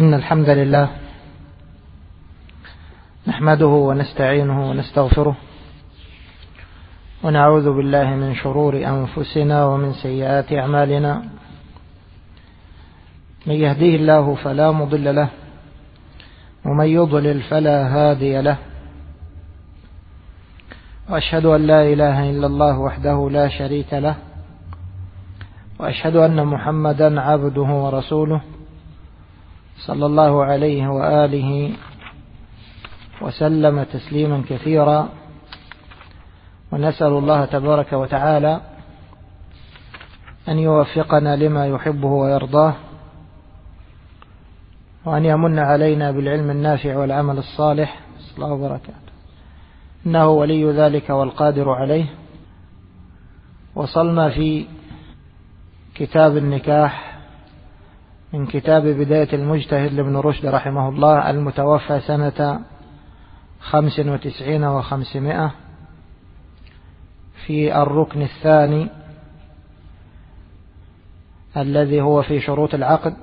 إن الحمد لله نحمده ونستعينه ونستغفره ونعوذ بالله من شرور أنفسنا ومن سيئات أعمالنا. من يهديه الله فلا مضل له ومن يضلل فلا هادي له، وأشهد أن لا إله إلا الله وحده لا شريك له، وأشهد أن محمدا عبده ورسوله صلى الله عليه وآله وسلم تسليما كثيرا. ونسأل الله تبارك وتعالى أن يوفقنا لما يحبه ويرضاه، وأن يمن علينا بالعلم النافع والعمل الصالح. صلى الله وبركاته، إنه ولي ذلك والقادر عليه. وصلنا في كتاب النكاح من كتاب بداية المجتهد لابن رشد رحمه الله، المتوفى سنة 95 و500، في الركن الثاني الذي هو في شروط العقد،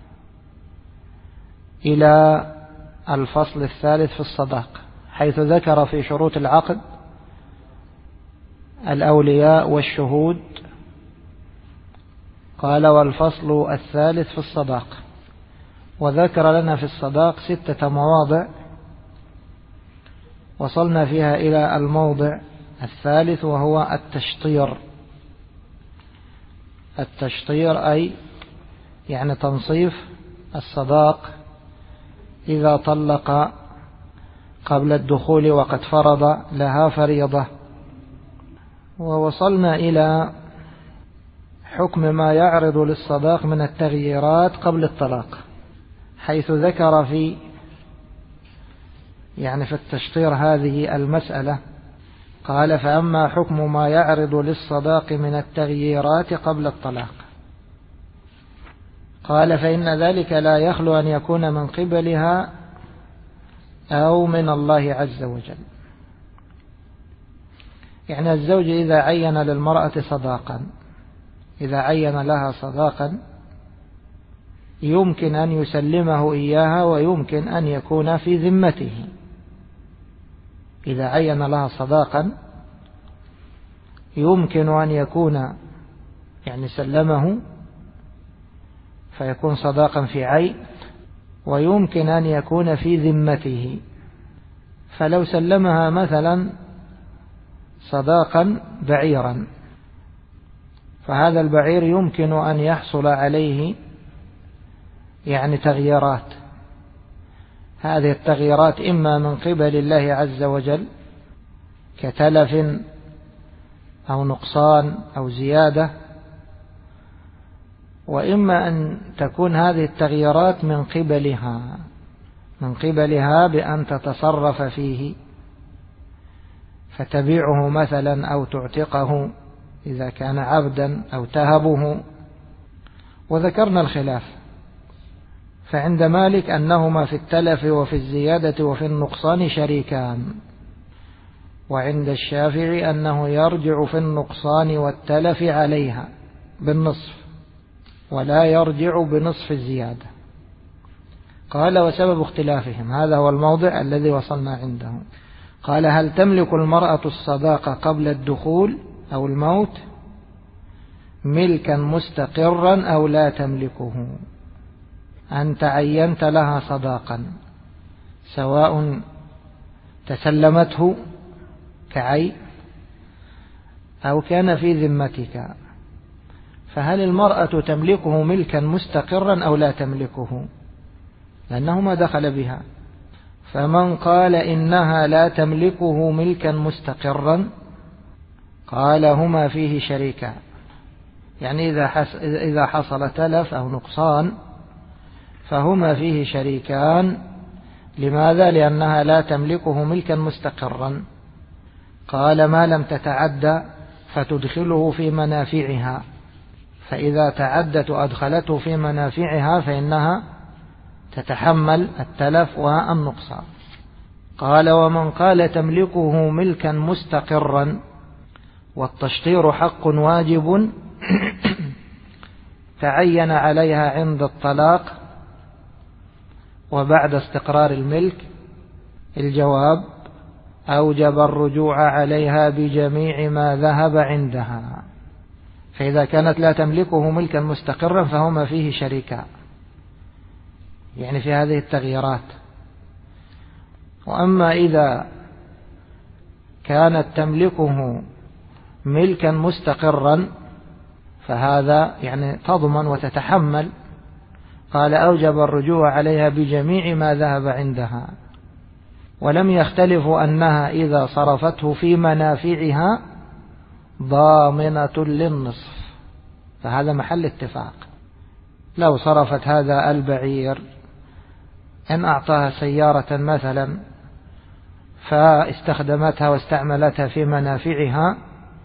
إلى الفصل الثالث في الصداق، حيث ذكر في شروط العقد الأولياء والشهود. قال: والفصل الثالث في الصداق. وذكر لنا في الصداق 6 مواضع، وصلنا فيها إلى الموضع الثالث، وهو التشطير. التشطير أي يعني تنصيف الصداق إذا طلق قبل الدخول وقد فرض لها فريضة. ووصلنا إلى حكم ما يعرض للصداق من التغييرات قبل الطلاق، حيث ذكر في التشطير هذه المسألة. قال: فأما حكم ما يعرض للصداق من التغييرات قبل الطلاق، قال: فإن ذلك لا يخلو أن يكون من قبلها أو من الله عز وجل. يعني الزوج إذا عين للمرأة صداقا، إذا عين لها صداقا، يمكن أن يسلمه إياها ويمكن أن يكون في ذمته. إذا عين لها صداقا يمكن أن يكون سلمه فيكون صداقا في عين، ويمكن أن يكون في ذمته. فلو سلمها مثلا صداقا بعيرا، فهذا البعير يمكن أن يحصل عليه تغييرات. هذه التغييرات إما من قبل الله عز وجل كتلف أو نقصان أو زيادة، وإما أن تكون هذه التغييرات من قبلها بأن تتصرف فيه، فتبيعه مثلا أو تعتقه إذا كان عبدا، أو تهبه. وذكرنا الخلاف، فعند مالك أنهما في التلف وفي الزيادة وفي النقصان شريكان، وعند الشافعي أنه يرجع في النقصان والتلف عليها بالنصف، ولا يرجع بنصف الزيادة. قال: وسبب اختلافهم، هذا هو الموضع الذي وصلنا عنده. قال: هل تملك المرأة الصداقة قبل الدخول أو الموت ملكا مستقرا أو لا تملكه؟ أنت عينت لها صداقا، سواء تسلمته كعين أو كان في ذمتك، فهل المرأة تملكه ملكا مستقرا أو لا تملكه؟ لأنه ما دخل بها. فمن قال إنها لا تملكه ملكا مستقرا، قال: هما فيه شريكان. إذا حصل تلف أو نقصان فهما فيه شريكان. لماذا؟ لأنها لا تملكه ملكا مستقرا. قال: ما لم تتعدى فتدخله في منافعها، فإذا تعدت وأدخلته في منافعها فإنها تتحمل التلف والنقصان. قال: ومن قال تملكه ملكا مستقرا والتشطير حق واجب تعين عليها عند الطلاق، وبعد استقرار الملك الجواب أوجب الرجوع عليها بجميع ما ذهب عندها. فإذا كانت لا تملكه ملكا مستقرا فهما فيه شريكان، يعني في هذه التغييرات. وأما إذا كانت تملكه ملكا مستقرا فهذا يعني تضمن وتتحمل. قال أوجب الرجوع عليها بجميع ما ذهب عندها، ولم يختلفوا أنها إذا صرفته في منافعها ضامنة للنصف، فهذا محل اتفاق. لو صرفت هذا البعير أن أعطاها سيارة مثلا فاستخدمتها واستعملتها في منافعها،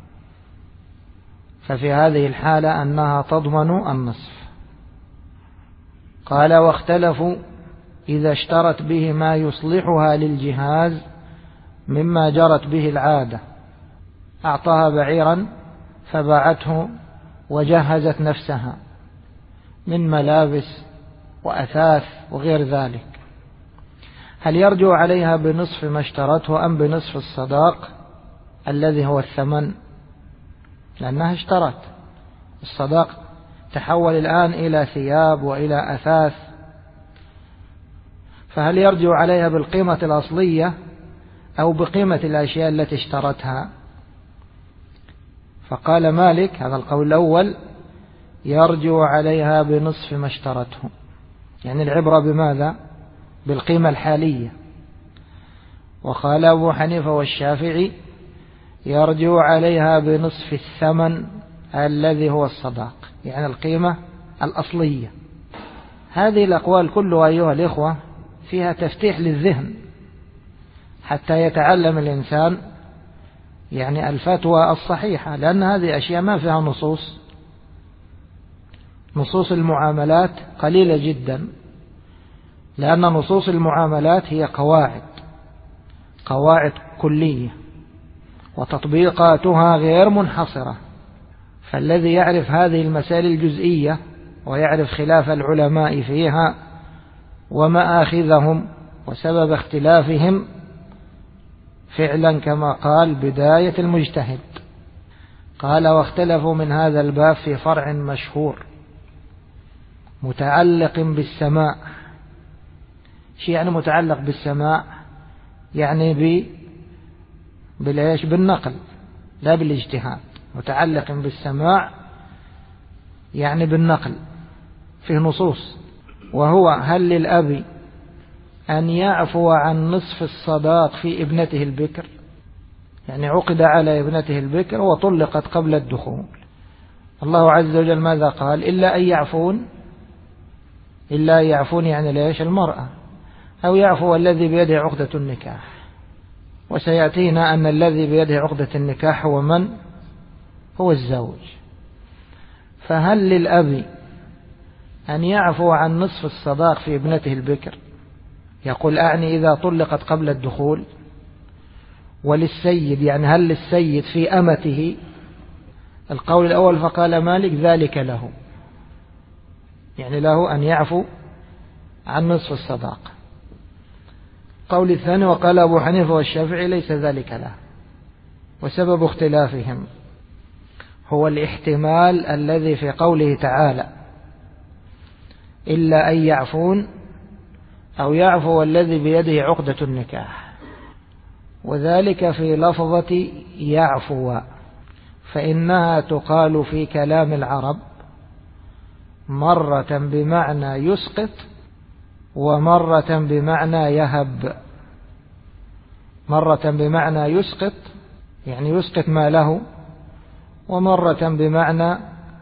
ففي هذه الحالة أنها تضمن النصف. قال واختلفوا إذا اشترت به ما يصلحها للجهاز مما جرت به العادة، أعطاها بعيرا فباعته وجهزت نفسها من ملابس وأثاث وغير ذلك، هل يرجع عليها بنصف ما اشترته أم بنصف الصداق الذي هو الثمن؟ لأنها اشترت، الصداق تحول الآن إلى ثياب وإلى أثاث، فهل يرجع عليها بالقيمة الأصلية أو بقيمة الأشياء التي اشترتها؟ فقال مالك هذا القول الأول يرجع عليها بنصف ما اشترته، يعني العبرة بماذا؟ بالقيمة الحالية. وقال أبو حنيفة والشافعي يرجع عليها بنصف الثمن الذي هو الصداق، يعني القيمة الأصلية. هذه الأقوال كلها أيها الإخوة فيها تفتيح للذهن حتى يتعلم الإنسان يعني الفتوى الصحيحة، لأن هذه أشياء ما فيها نصوص المعاملات قليلة جدا، لأن نصوص المعاملات هي قواعد كلية وتطبيقاتها غير منحصرة. فالذي يعرف هذه المسائل الجزئية ويعرف خلاف العلماء فيها ومآخذهم وسبب اختلافهم فعلا كما قال بداية المجتهد. قال واختلفوا من هذا الباب في فرع مشهور متعلق بالسماع. شيء يعني متعلق بالسماع؟ يعني بالنقل لا بالاجتهاد. متعلق بالسماع يعني بالنقل، فيه نصوص. وهو هل للأب أن يعفو عن نصف الصداق في ابنته البكر؟ يعني عقد على ابنته البكر وطلقت قبل الدخول، الله عز وجل ماذا قال؟ إلا أن يعفون يعني ليش المرأة، أو يعفو الذي بيده عقدة النكاح. وسيأتينا أن الذي بيده عقدة النكاح هو من؟ هو الزوج. فهل للأب أن يعفو عن نصف الصداق في ابنته البكر؟ يقول أعني إذا طلقت قبل الدخول. وللسيد يعني هل للسيد في أمته؟ القول الأول فقال مالك ذلك له، يعني له أن يعفو عن نصف الصداق. القول الثاني وقال أبو حنيفة والشافعي ليس ذلك له. وسبب اختلافهم هو الاحتمال الذي في قوله تعالى إلا أن يعفون أو يعفو الذي بيده عقدة النكاح، وذلك في لفظة يعفو، فإنها تقال في كلام العرب مرة بمعنى يسقط ومرة بمعنى يهب. مرة بمعنى يسقط يعني يسقط ماله، ومرة بمعنى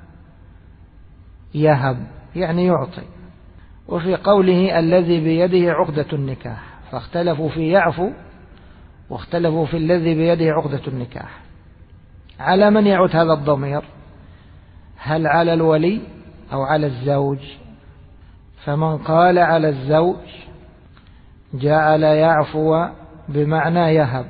يهب يعني يعطي. وفي قوله الذي بيده عقدة النكاح فاختلفوا في يعفو واختلفوا في الذي بيده عقدة النكاح. على من يعود هذا الضمير؟ هل على الولي أو على الزوج؟ فمن قال على الزوج جعل يعفو بمعنى يهب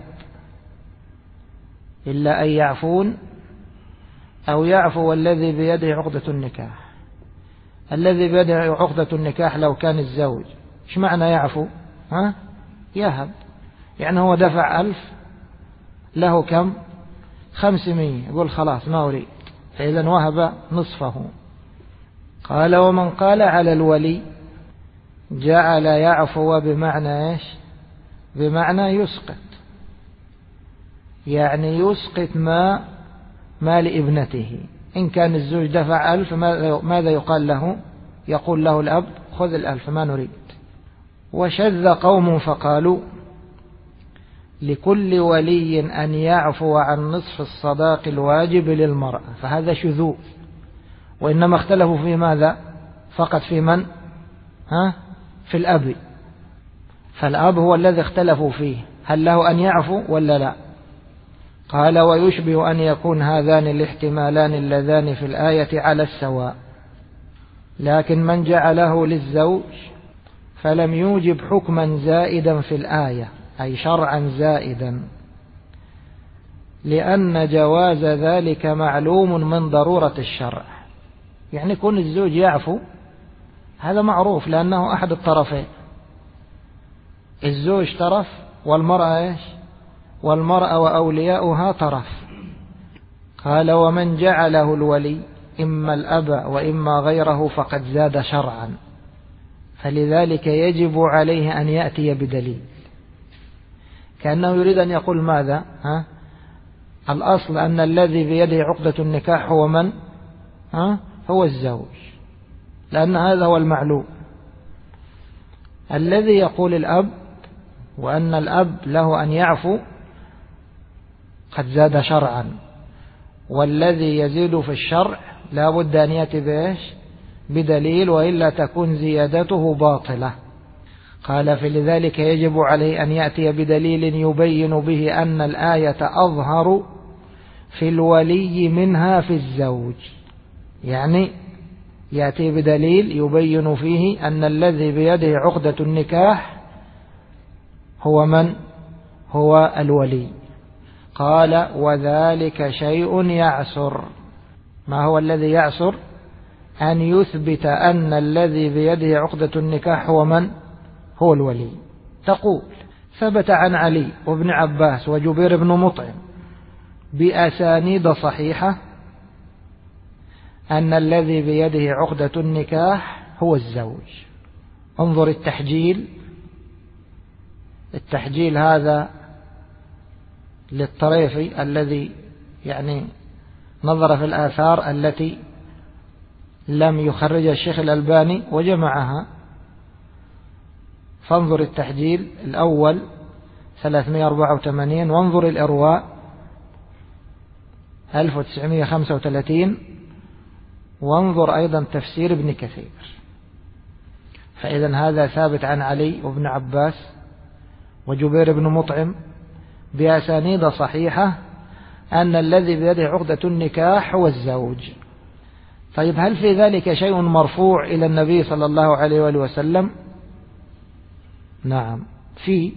إلا أن يعفون أو يعفو الذي بيده عقدة النكاح. الذي بيده عقدة النكاح لو كان الزوج إيش معنى يعفو؟ يهب، يعني هو دفع 1000 له كم؟ 500، يقول خلاص ما أريد، فإذا وهب نصفه. قال ومن قال على الولي جعل يعفو بمعنى إيش؟ بمعنى يسقط، يعني يسقط ما لابنته. إن كان الزوج دفع 1000 ماذا يقال له؟ يقول له الأب خذ 1000 ما نريد. وشذ قوم فقالوا لكل ولي أن يعفو عن نصف الصداق الواجب للمرأة، فهذا شذوذ، وإنما اختلفوا في ماذا؟ فقط في من؟ في الأب، فالأب هو الذي اختلفوا فيه، هل له أن يعفو ولا لا؟ قال ويشبه أن يكون هذان الاحتمالان اللذان في الآية على السواء، لكن من جعله للزوج فلم يوجب حكما زائدا في الآية، أي شرعا زائدا، لأن جواز ذلك معلوم من ضرورة الشرع. يعني كون الزوج يعفو هذا معروف، لأنه أحد الطرفين، الزوج طرف والمرأة إيش؟ والمرأة وأولياؤها طرف. قال ومن جعله الولي إما الأب وإما غيره فقد زاد شرعا، فلذلك يجب عليه أن يأتي بدليل، كأنه يريد أن يقول ماذا؟ الأصل أن الذي بيده عقدة النكاح هو من؟ هو الزوج، لأن هذا هو المعلوم. الذي يقول الأب وأن الأب له أن يعفو قد زاد شرعا، والذي يزيد في الشرع لا بد أن يأتي بإيش؟ بدليل، وإلا تكون زيادته باطلة. قال فلذلك يجب عليه أن يأتي بدليل يبين به أن الآية أظهر في الولي منها في الزوج، يعني يأتي بدليل يبين فيه أن الذي بيده عقدة النكاح هو من؟ هو الولي. قال وذلك شيء يعسر. ما هو الذي يعسر؟ أن يثبت أن الذي بيده عقدة النكاح هو من؟ هو الولي. تقول ثبت عن علي وابن عباس وجبير بن مطعم بأسانيد صحيحة أن الذي بيده عقدة النكاح هو الزوج. انظر التحجيل هذا للطريفي الذي يعني نظر في الآثار التي لم يخرجها الشيخ الألباني وجمعها، فانظر التحجيل الأول 384، وانظر الإرواء 1935، وانظر أيضا تفسير ابن كثير. فإذا هذا ثابت عن علي وابن عباس وجبير بن مطعم بأسانيد صحيحة أن الذي بيده عقدة النكاح هو الزوج. طيب هل في ذلك شيء مرفوع إلى النبي صلى الله عليه وآله وسلم؟ نعم فيه،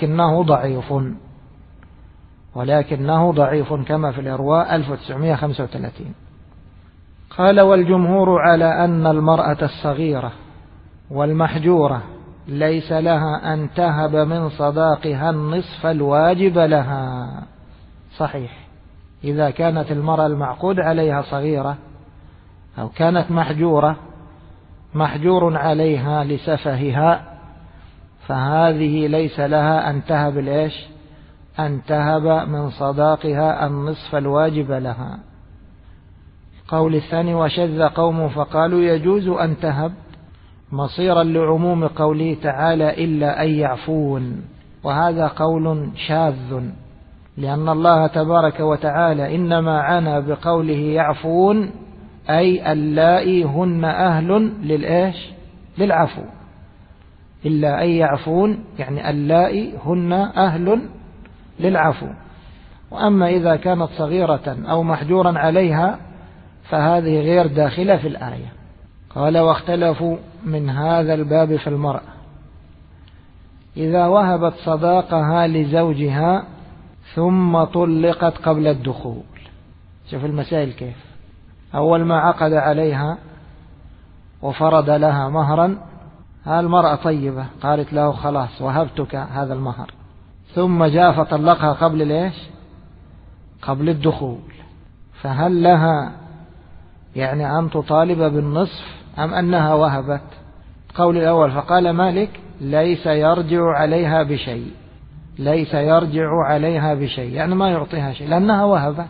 ولكنه ضعيف كما في الإرواء 1935. قال والجمهور على أن المرأة الصغيرة والمحجورة ليس لها أن تهب من صداقها النصف الواجب لها. صحيح، إذا كانت المرأة المعقود عليها صغيرة أو كانت محجور عليها لسفهها، فهذه ليس لها أن تهب الإيش؟ أن تهب من صداقها النصف الواجب لها. قول الثاني وشذ قوم فقالوا يجوز أن تهب، مصيرا لعموم قوله تعالى إلا أن يعفون، وهذا قول شاذ، لأن الله تبارك وتعالى إنما عنى بقوله يعفون أي اللائي هن أهل للإيش؟ للعفو. إلا أن يعفون يعني اللائي هن أهل للعفو. وأما إذا كانت صغيرة أو محجورا عليها فهذه غير داخلة في الآية. قال واختلفوا من هذا الباب في المرأة إذا وهبت صداقها لزوجها ثم طلقت قبل الدخول. شوف المسائل كيف، أول ما عقد عليها وفرض لها مهرا المرأة طيبة، قالت له خلاص وهبتك هذا المهر، ثم جاء فطلقها قبل ليش؟ قبل الدخول، فهل لها يعني أن تطالب بالنصف أم أنها وهبت؟ قول الأول فقال مالك ليس يرجع عليها بشيء، ليس يرجع عليها بشيء يعني ما يعطيها شيء لأنها وهبت.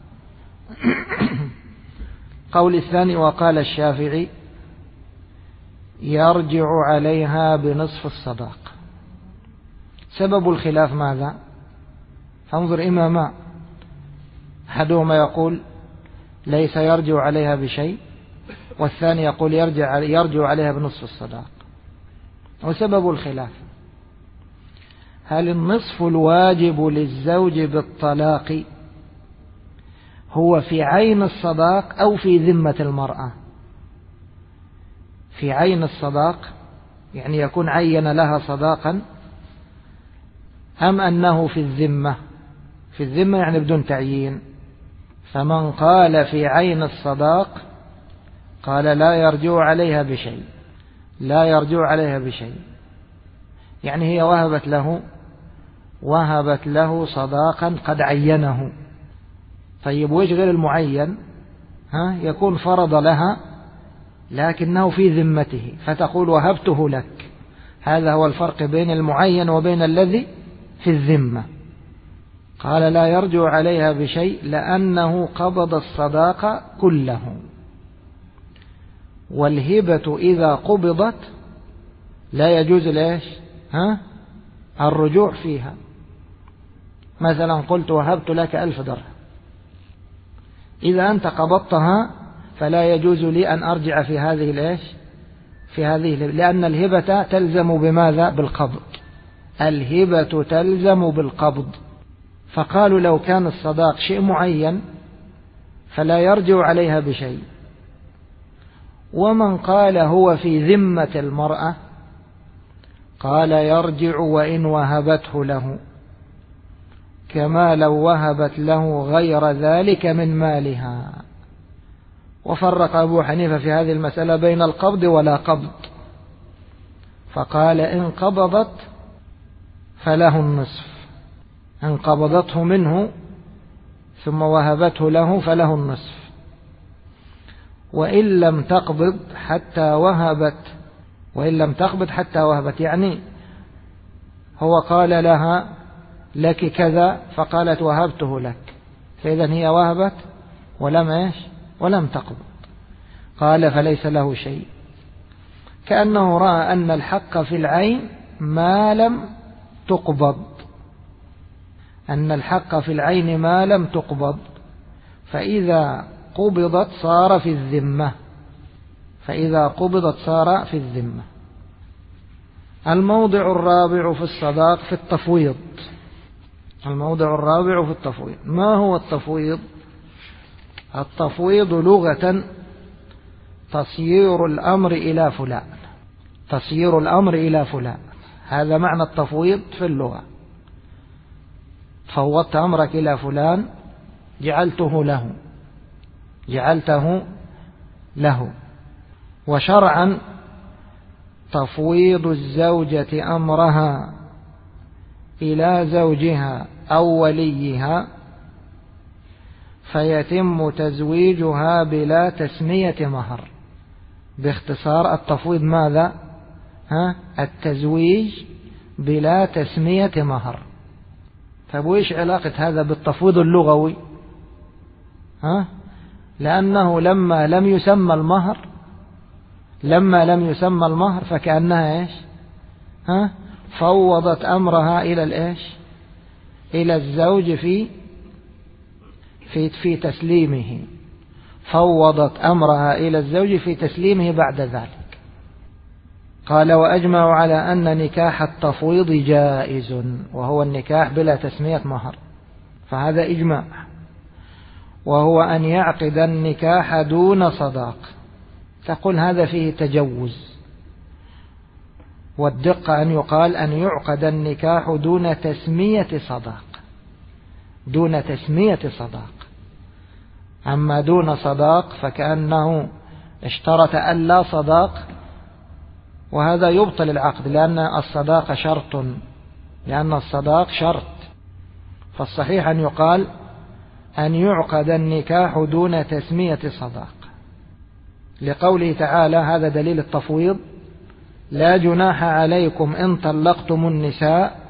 قول الثاني وقال الشافعي يرجع عليها بنصف الصداق. سبب الخلاف ماذا؟ فانظر إماما، أحدهما يقول ليس يرجع عليها بشيء، والثاني يقول يرجع عليها بنصف الصداق. وسبب الخلاف هل النصف الواجب للزوج بالطلاق هو في عين الصداق أو في ذمة المرأة؟ في عين الصداق يعني يكون عين لها صداقا، أم أنه في الذمة؟ في الذمة يعني بدون تعيين. فمن قال في عين الصداق قال لا يرجع عليها بشيء، لا يرجع عليها بشيء، يعني هي وهبت له صداقا قد عينه. طيب وإيش غير المعين؟ يكون فرض لها لكنه في ذمته، فتقول وهبته لك. هذا هو الفرق بين المعين وبين الذي في الذمة. قال لا يرجع عليها بشيء لأنه قبض الصداق كله، والهبة إذا قبضت لا يجوز ليش الرجوع فيها. مثلا قلت وهبت لك 1000 درهم، إذا أنت قبضتها فلا يجوز لي أن أرجع في هذه ليش في هذه، لأن الهبة تلزم بماذا؟ بالقبض. الهبة تلزم بالقبض. فقالوا لو كان الصداق شيء معين فلا يرجع عليها بشيء. ومن قال هو في ذمة المرأة قال يرجع وإن وهبته له، كما لو وهبت له غير ذلك من مالها. وفرق أبو حنيفة في هذه المسألة بين القبض ولا قبض، فقال إن قبضت فله النصف، إن قبضته منه ثم وهبته له فله النصف، وإن لم تقبض حتى وهبت، يعني هو قال لها لك كذا فقالت وهبته لك، فإذا هي وهبت ولم تقبض. قال فليس له شيء، كأنه رأى أن الحق في العين ما لم تقبض، أن الحق في العين ما لم تقبض، فإذا قبضت صار في الذمة. الموضع الرابع في الصداق في التفويض. ما هو التفويض؟ التفويض لغة تصيير الأمر إلى فلان، هذا معنى التفويض في اللغة. فوضت أمرك إلى فلان، جعلته له. وشرعا تفويض الزوجة أمرها إلى زوجها أو وليها فيتم تزويجها بلا تسمية مهر. باختصار التفويض ماذا؟ التزويج بلا تسمية مهر. طيب وإيش علاقة هذا بالتفويض اللغوي؟ لأنه لما لم يسمى المهر فكأنها فوضت أمرها إلى الزوج في تسليمه، فوضت أمرها إلى الزوج في تسليمه بعد ذلك. قال وأجمعوا على أن نكاح التفويض جائز، وهو النكاح بلا تسمية مهر، فهذا إجماع. وهو أن يعقد النكاح دون صداق. تقول هذا فيه تجوز، والدقة أن يقال أن يعقد النكاح دون تسمية صداق. أما دون صداق فكأنه اشترط ألا صداق وهذا يبطل العقد لأن الصداق شرط، لأن الصداق شرط. فالصحيح أن يقال أن يعقد النكاح دون تسمية صداق، لقوله تعالى، هذا دليل التفويض: لا جناح عليكم إن طلقتم النساء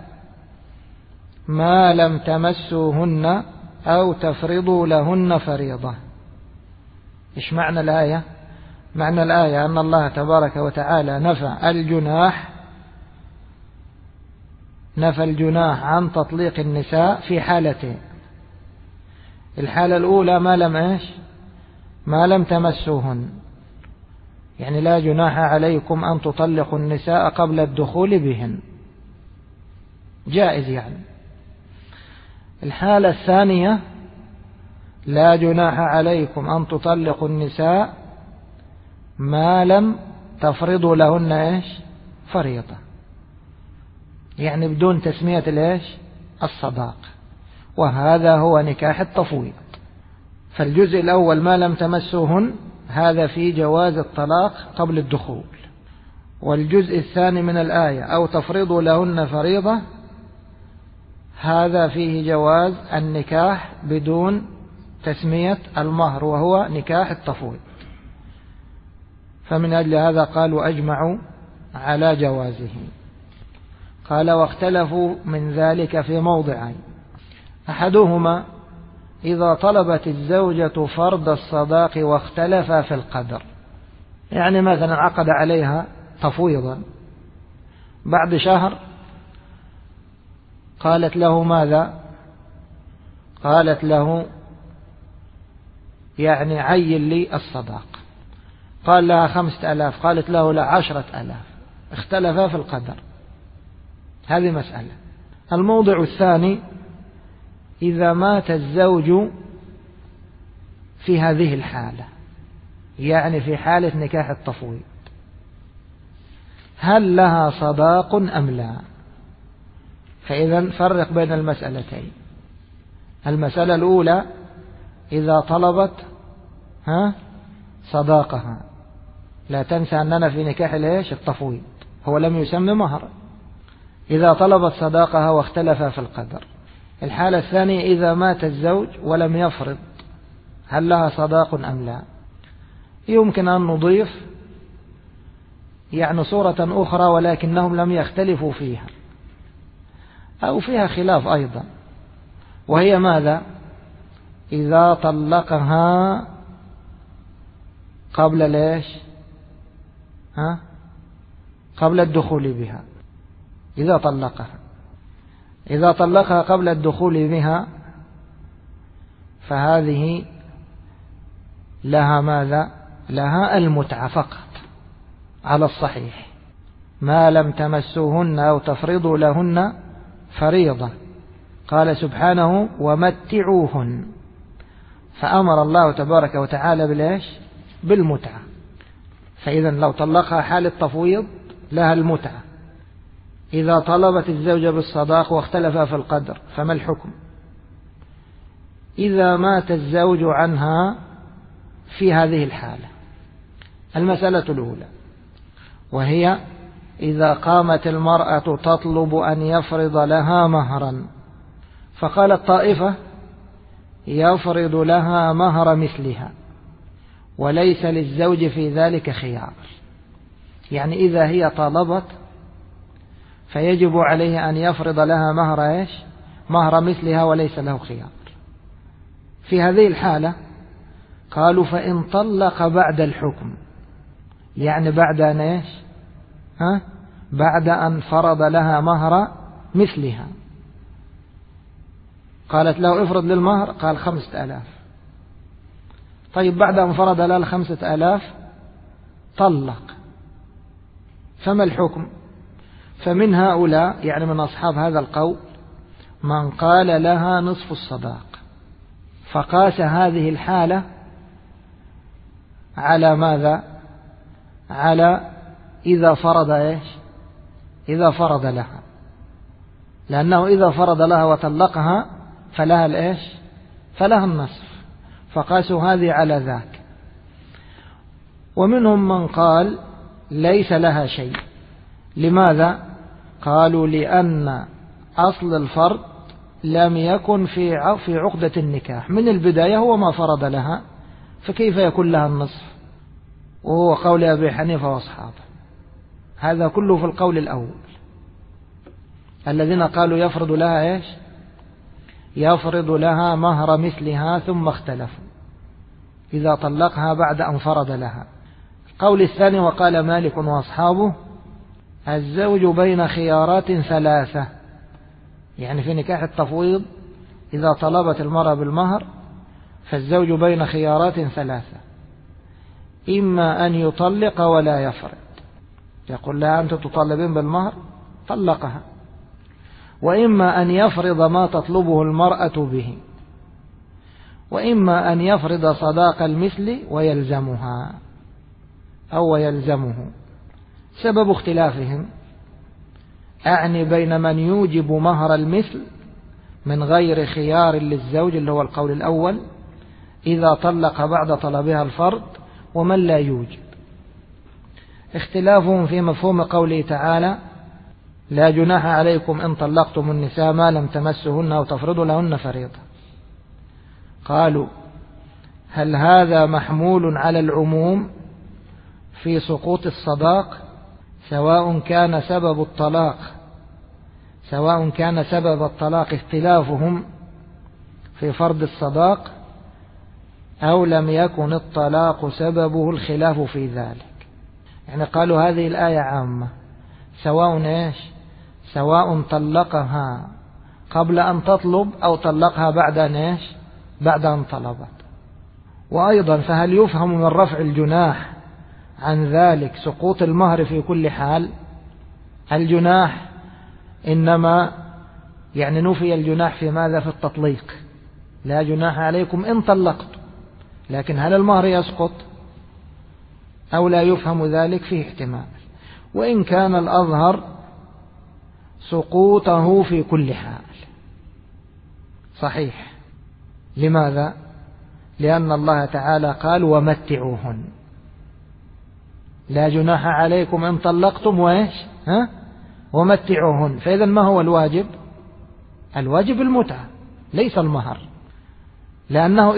ما لم تمسوهن أو تفرضوا لهن فريضة. إيش معنى الآية؟ معنى الآية أن الله تبارك وتعالى نفى الجناح عن تطليق النساء في حالتين. الحالة الأولى ما لم تمسوهن، يعني لا جناح عليكم أن تطلقوا النساء قبل الدخول بهن، جائز يعني. الحالة الثانية لا جناح عليكم أن تطلقوا النساء ما لم تفرضوا لهن فريضة، يعني بدون تسمية الصداق، وهذا هو نكاح التفويض. فالجزء الأول ما لم تمسوهن، هذا في جواز الطلاق قبل الدخول. والجزء الثاني من الآية أو تفرضوا لهن فريضة، هذا فيه جواز النكاح بدون تسمية المهر، وهو نكاح التفويض. فمن أجل هذا قالوا أجمعوا على جوازه. قال: واختلفوا من ذلك في موضعين: أحدهما إذا طلبت الزوجة فرض الصداق واختلفا في القدر، يعني مثلا عقد عليها تفويضا، بعد شهر قالت له ماذا؟ قالت له يعني عين لي الصداق. قال لها 5000، قالت له لا 10,000، اختلفا في القدر. هذه مسألة. الموضع الثاني: إذا مات الزوج في هذه الحالة، يعني في حالة نكاح التفويض، هل لها صداق أم لا؟ فإذا فرق بين المسألتين. المسألة الأولى إذا طلبت صداقها، لا تنسى أننا في نكاح التفويض، هو لم يسمى مهر. إذا طلبت صداقها واختلف في القدر. الحالة الثانية إذا مات الزوج ولم يفرض، هل لها صداق أم لا؟ يمكن أن نضيف يعني صورة أخرى ولكنهم لم يختلفوا فيها، أو فيها خلاف أيضا، وهي ماذا؟ إذا طلقها قبل قبل الدخول بها. إذا طلقها قبل الدخول بها فهذه لها ماذا؟ لها المتعة فقط على الصحيح، ما لم تمسوهن أو تفرضوا لهن فريضة. قال سبحانه: ومتعوهن، فأمر الله تبارك وتعالى بالمتعة. فإذا لو طلقها حال التفويض لها المتعة. إذا طلبت الزوجة بالصداق واختلف في القدر فما الحكم؟ إذا مات الزوج عنها في هذه الحالة. المسألة الأولى وهي إذا قامت المرأة تطلب أن يفرض لها مهرا، فقالت طائفة: يفرض لها مهر مثلها وليس للزوج في ذلك خيار. يعني إذا هي طلبت فيجب عليه أن يفرض لها مهر مثلها وليس له خيار. في هذه الحالة قالوا: فإن طلق بعد الحكم، يعني بعد أن بعد أن فرض لها مهر مثلها. قالت له افرض للمهر، قال 5000. طيب بعد أن فرض لها 5000 طلق، فما الحكم؟ فمن هؤلاء يعني من أصحاب هذا القول من قال لها نصف الصداق، فقاس هذه الحالة على ماذا؟ على إذا فرض إذا فرض لها، لأنه إذا فرض لها وطلقها فلها فلها النصف، فقاسوا هذه على ذاك. ومنهم من قال ليس لها شيء، لماذا؟ قالوا لأن أصل الفرض لم يكن في عقدة النكاح من البداية، هو ما فرض لها، فكيف يكون لها النصف؟ وهو قول أبي حنيفة وأصحابه. هذا كله في القول الأول. الذين قالوا يفرض لها إيش؟ يفرض لها مهر مثلها ثم اختلفوا إذا طلقها بعد أن فرض لها. القول الثاني وقال مالك وأصحابه الزوج بين خيارات ثلاثة، يعني في نكاح التفويض إذا طلبت المرأة بالمهر فالزوج بين خيارات ثلاثة: إما أن يطلق ولا يفرض، يقول لها أنت تطالبين بالمهر، طلقها، وإما أن يفرض ما تطلبه المرأة به، وإما أن يفرض صداق المثل ويلزمها أو يلزمه. سبب اختلافهم أعني بين من يوجب مهر المثل من غير خيار للزوج اللي هو القول الأول إذا طلق بعد طلبها الفرض، ومن لا يوجب. اختلافهم في مفهوم قوله تعالى لا جناح عليكم إن طلقتم النساء ما لم تمسهن أو تفرضوا لهن فريضة. قالوا هل هذا محمول على العموم في سقوط الصداق سواء كان سبب الطلاق اختلافهم في فرض الصداق أو لم يكن الطلاق سببه الخلاف في ذلك. يعني قالوا هذه الآية عامة، سواء طلقها قبل أن تطلب أو طلقها بعد أن طلبت. وأيضا فهل يفهم من رفع الجناح عن ذلك سقوط المهر في كل حال؟ الجناح إنما يعني نفي الجناح في ماذا؟ في التطليق، لا جناح عليكم إن طلقتم، لكن هل المهر يسقط أو لا يفهم ذلك؟ فيه احتمال. وإن كان الأظهر سقوطه في كل حال صحيح. لماذا؟ لأن الله تعالى قال ومتعوهن، لا جناح عليكم إن طلقتم ومتعوهن. فإذا ما هو الواجب؟ الواجب المتعة ليس المهر، لأنه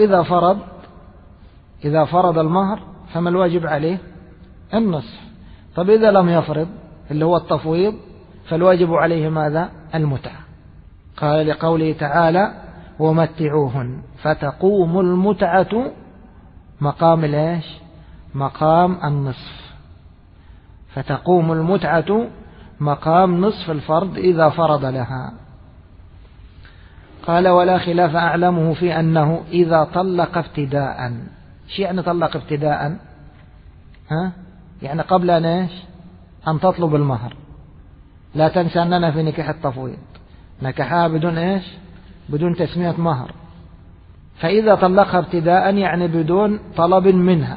إذا فرض المهر فما الواجب عليه؟ النصف. طب إذا لم يفرض اللي هو التفويض فالواجب عليه ماذا؟ المتعة. قال لقوله تعالى ومتعوهن، فتقوم المتعة مقام مقام النصف، فتقوم المتعة مقام نصف الفرض إذا فرض لها. قال ولا خلاف أعلمه في أنه إذا طلق ابتداء. شو يعني طلق ابتداء؟ يعني قبل أن تطلب المهر. لا تنسى أننا في نكاح التفويض نكحها بدون تسمية مهر، فإذا طلقها ابتداء يعني بدون طلب منها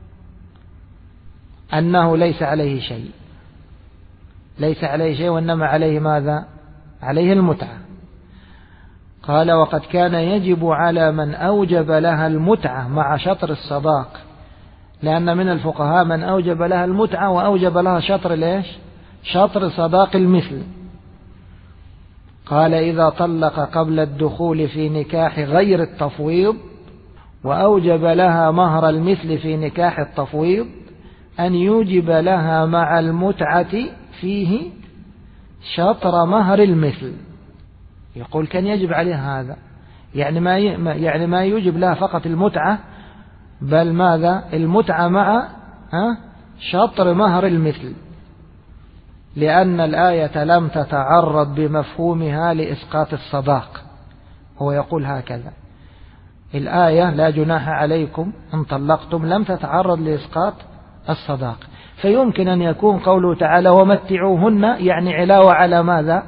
أنه ليس عليه شيء وإنما عليه ماذا؟ عليه المتعة. قال وقد كان يجب على من أوجب لها المتعة مع شطر الصداق، لأن من الفقهاء من أوجب لها المتعة وأوجب لها شطر صداق المثل. قال إذا طلق قبل الدخول في نكاح غير التفويض وأوجب لها مهر المثل في نكاح التفويض أن يوجب لها مع المتعة فيه شطر مهر المثل. يقول كان يجب عليه هذا، يعني ما يوجب لها فقط المتعة، بل ماذا؟ المتعة مع شطر مهر المثل، لأن الآية لم تتعرض بمفهومها لإسقاط الصداق. هو يقول هكذا: الآية لا جناح عليكم إن طلقتم لم تتعرض لإسقاط الصداق، فيمكن أن يكون قوله تعالى ومتعوهن يعني علاوة على ماذا؟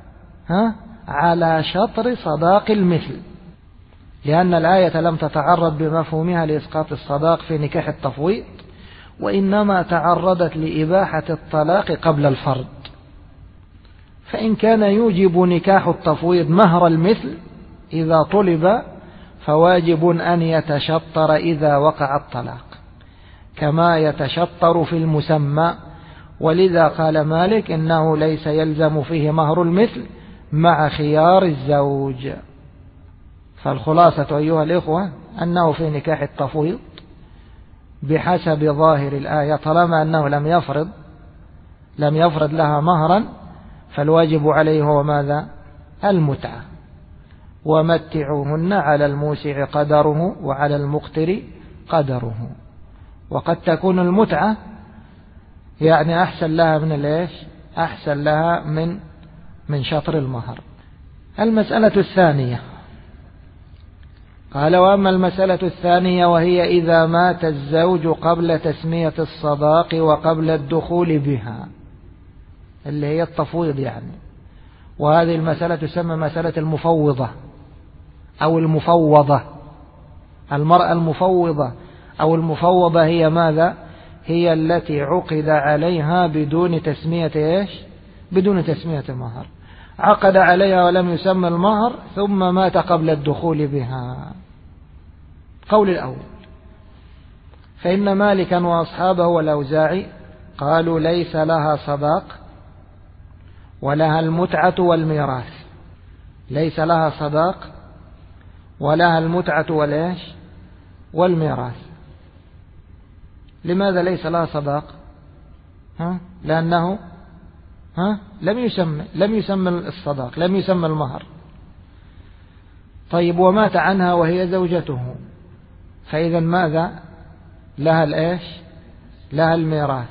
على شطر صداق المثل، لأن الآية لم تتعرض بمفهومها لإسقاط الصداق في نكاح التفويض، وإنما تعرضت لإباحة الطلاق قبل الفرض. فإن كان يوجب نكاح التفويض مهر المثل إذا طلب فواجب أن يتشطر إذا وقع الطلاق كما يتشطر في المسمى، ولذا قال مالك إنه ليس يلزم فيه مهر المثل مع خيار الزوج. فالخلاصة أيها الإخوة أنه في نكاح التفويض بحسب ظاهر الآية طالما أنه لم يفرض لها مهرا فالواجب عليه هو ماذا؟ المتعة. ومتعوهن على الموسع قدره وعلى المقتر قدره. وقد تكون المتعة يعني أحسن لها من الإيش؟ أحسن لها من شطر المهر. المسألة الثانية قال وأما المسألة الثانية وهي إذا مات الزوج قبل تسمية الصداق وقبل الدخول بها، اللي هي التفويض يعني. وهذه المسألة تسمى مسألة المفوضة أو المفوضة. المرأة المفوضة أو المفوضة هي ماذا؟ هي التي عقد عليها بدون تسمية إيش؟ بدون تسمية مهر. عقد عليها ولم يسمى المهر ثم مات قبل الدخول بها. قول الأول. فإن مالكا وأصحابه والأوزاعي قالوا ليس لها صداق ولها المتعة والميراث. ليس لها صداق ولها المتعة والإيش؟ والميراث. لماذا ليس لها صداق؟ لأنه لم يسمى الصداق، لم يسمى المهر. طيب ومات عنها وهي زوجته، فإذا ماذا لها الإيش؟ لها الميراث.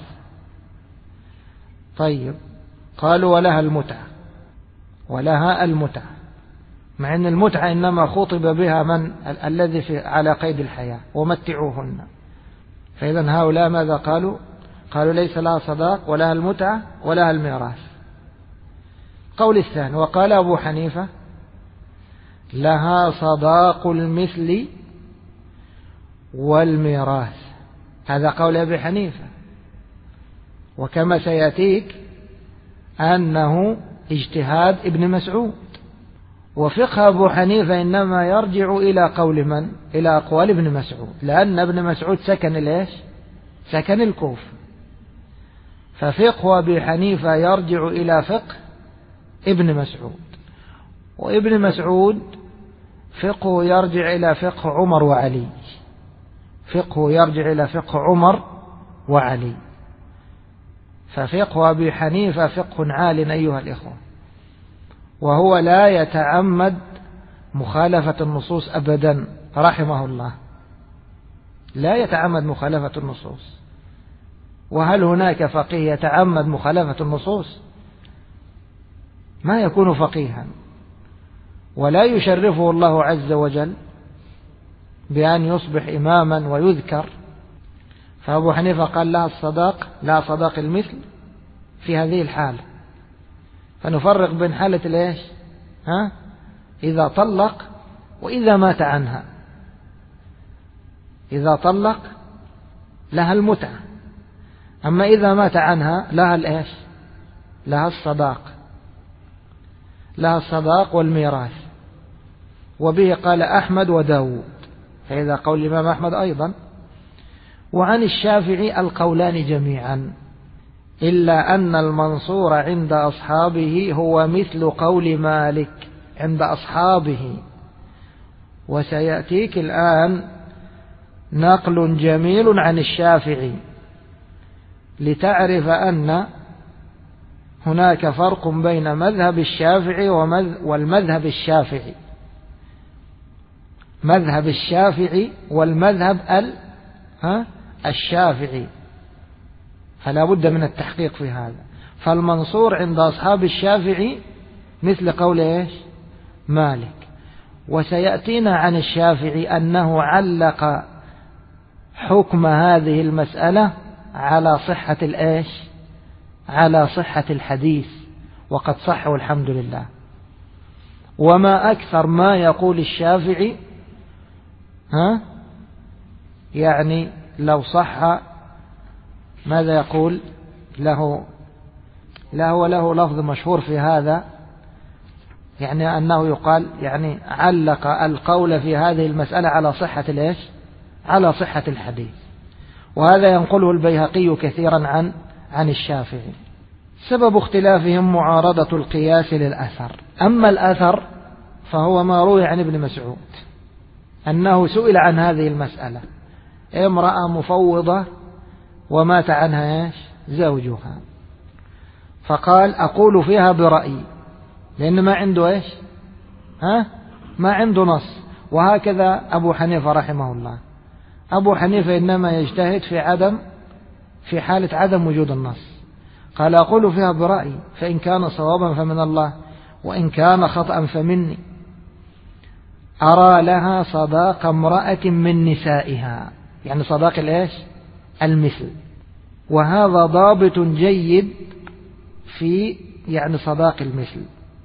طيب قالوا ولها المتعة، ولها المتعة، مع أن المتعة إنما خطب بها من الذي على قيد الحياة ومتعوهن. فإذا هؤلاء ماذا قالوا؟ قالوا ليس لها صداق ولها المتعة ولها الميراث. قول الثاني وقال أبو حنيفة لها صداق المثل والميراث. هذا قول أبي حنيفة. وكما سيأتيك أنه اجتهاد ابن مسعود. وفقه أبو حنيفة إنما يرجع إلى قول من؟ إلى أقوال ابن مسعود، لأن ابن مسعود سكن الإيش؟ سكن الكوفة. ففقه أبي حنيفة يرجع إلى فقه ابن مسعود، وابن مسعود فقه يرجع إلى فقه عمر وعلي. فقه يرجع إلى فقه عمر وعلي. ففقه أبي حنيفة فقه عال أيها الإخوة، وهو لا يتعمد مخالفة النصوص أبدا رحمه الله، لا يتعمد مخالفة النصوص. وهل هناك فقيه يتعمد مخالفة النصوص؟ ما يكون فقيها، ولا يشرفه الله عز وجل بأن يصبح إماما ويذكر. فأبو حنيفة قال لها الصداق، لا صداق المثل في هذه الحالة. فنفرق بين حالة الإيش؟ إذا طلق وإذا مات عنها. إذا طلق لها المتعة، أما إذا مات عنها لها الإيش؟ لها الصداق، لها الصداق والميراث. وبه قال أحمد وداود، فإذا قول الإمام أحمد أيضا. وعن الشافعي القولان جميعا، إلا أن المنصور عند أصحابه هو مثل قول مالك عند أصحابه. وسيأتيك الآن نقل جميل عن الشافعي لتعرف أن هناك فرق بين مذهب الشافعي والمذهب الشافعي. مذهب الشافعي والمذهب الشافعي، فلا بد من التحقيق في هذا. فالمنصور عند أصحاب الشافعي مثل قول إيش؟ مالك. وسيأتينا عن الشافعي أنه علق حكم هذه المسألة على صحة الإيش؟ على صحة الحديث، وقد صح والحمد لله. وما أكثر ما يقول الشافعي يعني لو صح ماذا يقول؟ له لفظ مشهور في هذا، يعني أنه يقال يعني علق القول في هذه المسألة على صحة الإيش؟ على صحة الحديث. وهذا ينقله البيهقي كثيرا عن عن الشافعي. سبب اختلافهم معارضة القياس للأثر. أما الأثر فهو ما روي عن ابن مسعود أنه سئل عن هذه المسألة، امرأة مفوضة ومات عنها زوجها، فقال أقول فيها برأيي، لأن ما عنده ما عنده نص. وهكذا أبو حنيفة رحمه الله، أبو حنيفة إنما يجتهد في حالة عدم وجود النص، قال أقول فيها برأيي، فإن كان صوابا فمن الله وإن كان خطأ فمني. أرى لها صداق امرأة من نسائها، يعني صداق المثل، وهذا ضابط جيد في صداق المثل،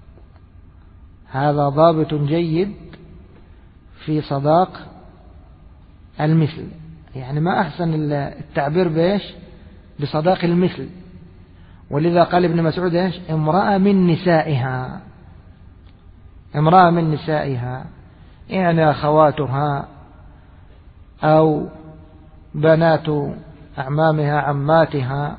هذا ضابط جيد في صداق المثل. يعني ما أحسن التعبير بصداق المثل. ولذا قال ابن مسعود امرأة من نسائها، امرأة من نسائها، يعني أخواتها أو بنات أعمامها عماتها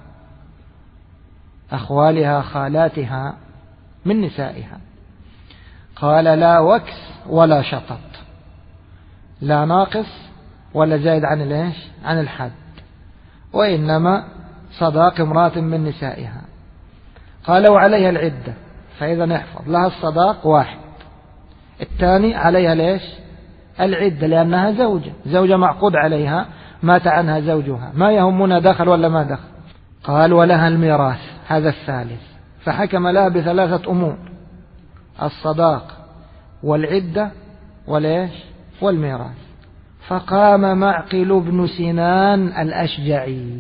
أخوالها خالاتها من نسائها. قال لا وكس ولا شطط، لا ناقص ولا زائد عن الحد، وإنما صداق امرأة من نسائها. قال وعليها العدة، فإذا نحفظ لها الصداق واحد، الثاني عليها العدة، لأنها زوجة معقود عليها، مات عنها زوجها، ما يهمنا دخل ولا ما دخل. قال ولها الميراث، هذا الثالث، فحكم لها بثلاثة أمور: الصداق والعدة والميراث. فقام معقل بن سنان الأشجعي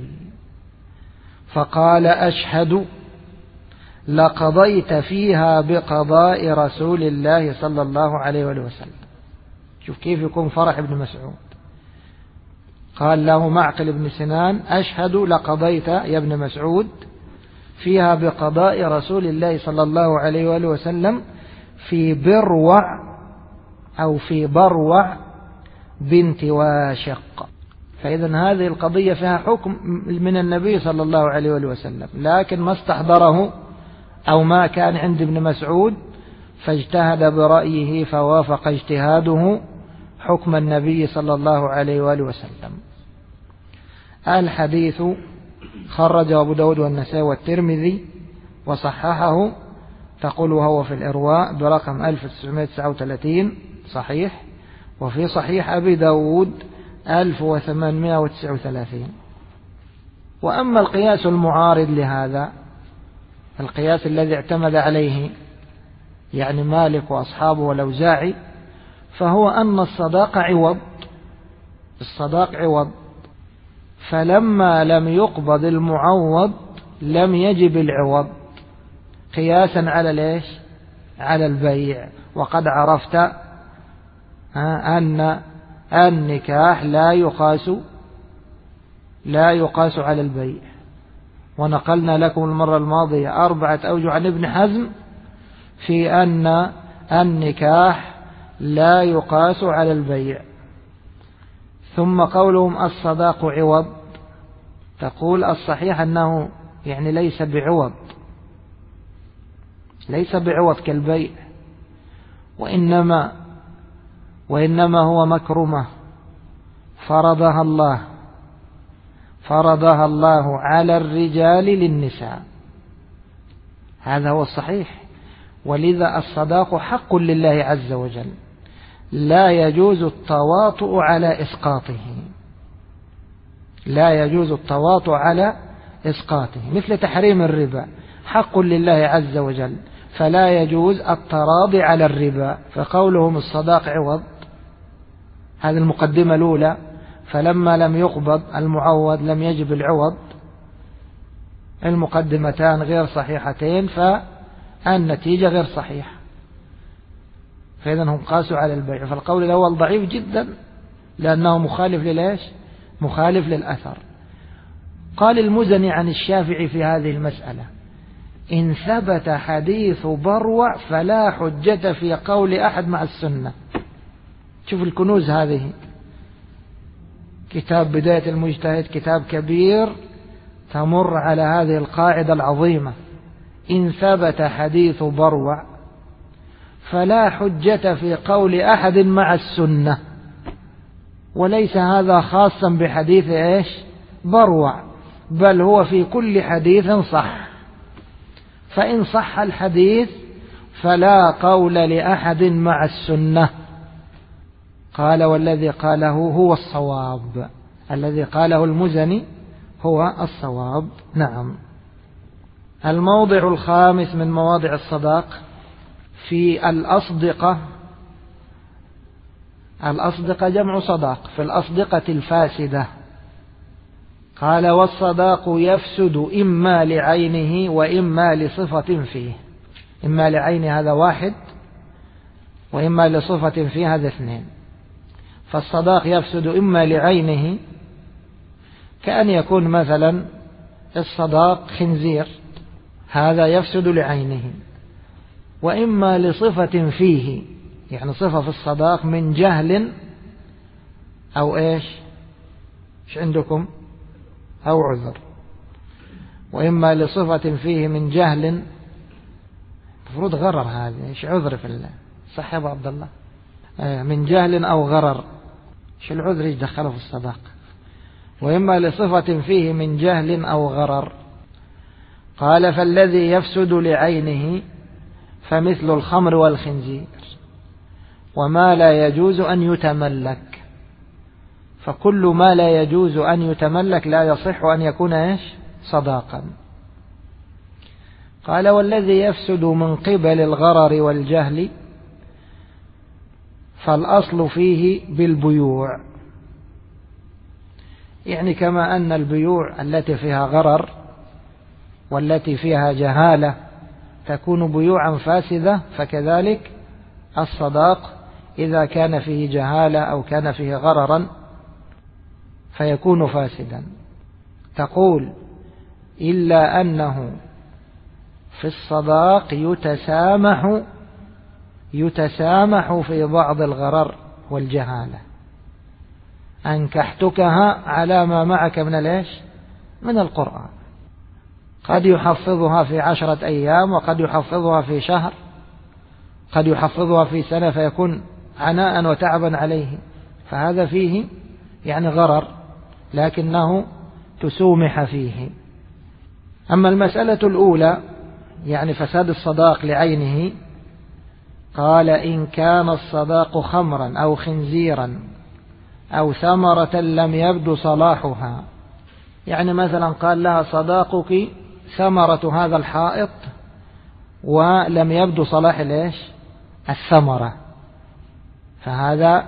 فقال أشهد لقضيت فيها بقضاء رسول الله صلى الله عليه وسلم. شوف كيف يكون فرح ابن مسعود. قال له معقل بن سنان أشهد لقضيت يا ابن مسعود فيها بقضاء رسول الله صلى الله عليه وآله وسلم في بروع أو في بروع بنت واشق. فإذا هذه القضية فيها حكم من النبي صلى الله عليه وآله وسلم، لكن ما استحضره أو ما كان عند ابن مسعود، فاجتهد برأيه فوافق اجتهاده حكم النبي صلى الله عليه وآله وسلم. الحديث خرجه أبو داود والنسائي والترمذي وصححه، تقول وهو في الإرواء برقم 1939 صحيح، وفي صحيح أبي داود 1839. وأما القياس المعارض لهذا، القياس الذي اعتمد عليه مالك وأصحابه والأوزاعي، فهو أن الصداق عوض، الصداق عوض، فلما لم يقبض المعوض لم يجب العوض، قياسا على على البيع. وقد عرفت أن النكاح لا يقاس على البيع، ونقلنا لكم المرة الماضية 4 أوجه عن ابن حزم في أن النكاح لا يقاس على البيع. ثم قولهم الصداق عوض، تقول الصحيح أنه ليس بعوض، ليس بعوض كالبيع، وإنما هو مكرمة فرضها الله على الرجال للنساء، هذا هو الصحيح. ولذا الصداق حق لله عز وجل، لا يجوز التواطؤ على إسقاطه، لا يجوز التواطؤ على إسقاطه، مثل تحريم الربا حق لله عز وجل، فلا يجوز التراضي على الربا. فقولهم الصداق عوض، هذه المقدمة الأولى، فلما لم يقبض المعوض لم يجب العوض، المقدمتان غير صحيحتين، فالنتيجة غير صحيحة، فإذا هم قاسوا على البيع. فالقول الأول ضعيف جدا لأنه مخالف للأثر. قال المزني عن الشافعي في هذه المسألة: إن ثبت حديث بروع فلا حجة في قول أحد مع السنة. شوف الكنوز هذه، كتاب بداية المجتهد كتاب كبير تمر على هذه القاعدة العظيمة: إن ثبت حديث بروع فلا حجة في قول أحد مع السنة. وليس هذا خاصا بحديث إيش؟ بروع، بل هو في كل حديث صح. فإن صح الحديث فلا قول لأحد مع السنة. قال: والذي قاله هو الصواب. الذي قاله المزني هو الصواب. نعم. الموضع الخامس من مواضع الصداق في الأصدقة. الأصدقة جمع صداق، في الأصدقة الفاسدة. قال: والصداق يفسد إما لعينه وإما لصفة فيه. إما لعينه هذا واحد، وإما لصفة فيه هذا اثنين. فالصداق يفسد إما لعينه، كأن يكون مثلا الصداق خنزير، هذا يفسد لعينه. وإما لصفة فيه، يعني صفة في الصداق من جهل أو إيش عندكم أو عذر. وإما لصفة فيه من جهل، المفروض غرر، هذا إيش عذر في الله، صح يا أبو عبد الله؟ من جهل أو غرر، إيش العذر إيش دخله في الصداق؟ وإما لصفة فيه من جهل أو غرر. قال: فالذي يفسد لعينه فمثل الخمر والخنزير وما لا يجوز أن يتملك. فكل ما لا يجوز أن يتملك لا يصح أن يكون إيش؟ صداقا. قال: والذي يفسد من قبل الغرر والجهل فالأصل فيه بالبيوع. يعني كما أن البيوع التي فيها غرر والتي فيها جهالة تكون بيوعا فاسدة، فكذلك الصداق إذا كان فيه جهالة أو كان فيه غررا فيكون فاسدا. تقول: إلا أنه في الصداق يتسامح في بعض الغرر والجهالة. أنكحتكها على ما معك من الإيش؟ من القرآن. قد يحفظها في 10 أيام، وقد يحفظها في شهر، قد يحفظها في سنة، فيكون عناء وتعبا عليه، فهذا فيه يعني غرر، لكنه تسومح فيه. أما المسألة الأولى يعني فساد الصداق لعينه، قال: إن كان الصداق خمرا أو خنزيرا أو ثمرة لم يبدو صلاحها. يعني مثلا قال لها: صداقك ثمرة هذا الحائط، ولم يبدو صلاح الإيش؟ الثمرة، فهذا